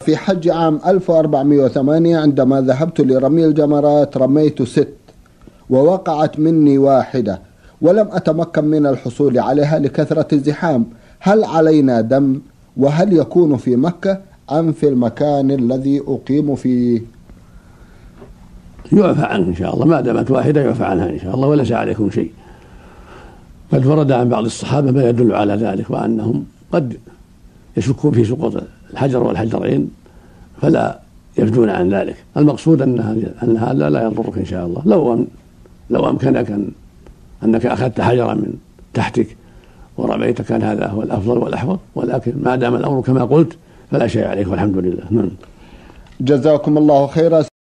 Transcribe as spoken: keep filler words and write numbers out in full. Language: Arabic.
في حج عام ألف وأربعمائة وثمانية عندما ذهبت لرمي الجمرات رميت ست ووقعت مني واحدة ولم أتمكن من الحصول عليها لكثرة الزحام. هل علينا دم؟ وهل يكون في مكة أم في المكان الذي أقيم فيه؟ يعفى عنه إن شاء الله، ما دامت واحدة يعفى عنها إن شاء الله وليس عليكم شيء. قد ورد عن بعض الصحابة ما يدل على ذلك، وأنهم قد يشكون في سقوط الحجر والحجرين فلا يفدون عن ذلك. المقصود أن هذا لا يضرك إن شاء الله. لو أم لو أمكنك أن أنك أخذت حجرا من تحتك ورميت كان هذا هو الأفضل والأحوط، ولكن ما دام الأمر كما قلت فلا شيء عليك والحمد لله. جزاكم الله خيرا.